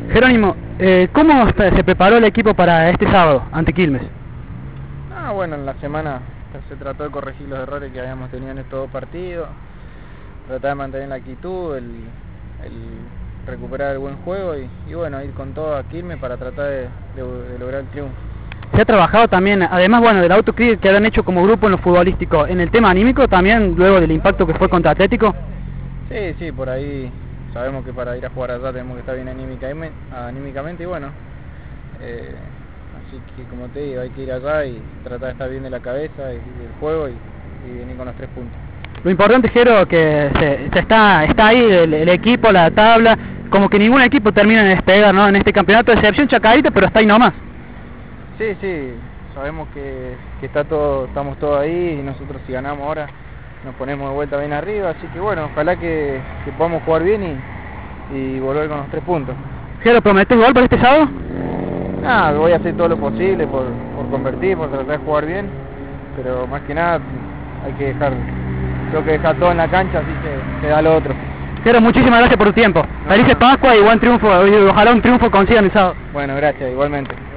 Jerónimo, ¿cómo se preparó el equipo para este sábado ante Quilmes? Bueno, en la semana se trató de corregir los errores que habíamos tenido en estos dos partidos, tratar de mantener la actitud, el recuperar el buen juego y bueno, ir con todo a Quilmes para tratar de lograr el triunfo. Se ha trabajado también, además bueno, del autocrítica que han hecho como grupo en lo futbolístico, en el tema anímico también, luego del impacto que fue contra Atlético. Sí, por ahí sabemos que para ir a jugar allá tenemos que estar bien anímicamente y bueno, así que como te digo, hay que ir allá y tratar de estar bien de la cabeza y del juego y venir con los 3 puntos. Lo importante, Jero, que está ahí el equipo, la tabla, como que ningún equipo termina de despegar, ¿no? En este campeonato, de excepción Chacarita, pero está ahí nomás. Sí, sabemos que estamos todos ahí y nosotros si ganamos ahora nos ponemos de vuelta bien arriba, así que bueno, ojalá que podamos jugar bien y volver con los 3 puntos. Jero, ¿prometes gol para este sábado? Voy a hacer todo lo posible por convertir, por tratar de jugar bien, pero más que nada tengo que dejar todo en la cancha, así que da lo otro. Jero, muchísimas gracias por tu tiempo. Felices Pascua y buen triunfo, ojalá un triunfo consigan el sábado. Bueno, gracias, igualmente.